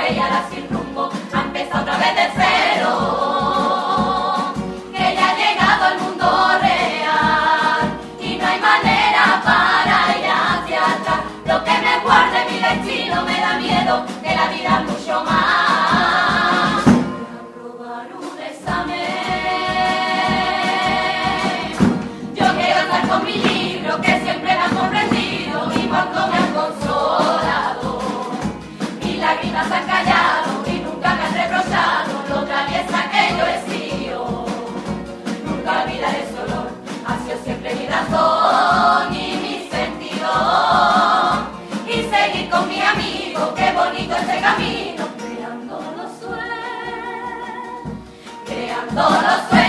y ahora sin rumbo, ha empezado otra vez de cero. Que ya ha llegado el mundo real y no hay manera para ir hacia atrás. Lo que me guarde mi destino me da miedo, que la vida es mucho más. Voy a aprobar un examen. Yo quiero andar con mi libro que siempre me ha comprendido y cuando me han consolado. Mis lágrimas se han callado y nunca me han reprochado lo traviesa que yo he sido. Nunca olvidaré su olor, ha sido siempre mi razón y mi sentido. Y seguir con mi amigo, qué bonito este camino, creando los sueños,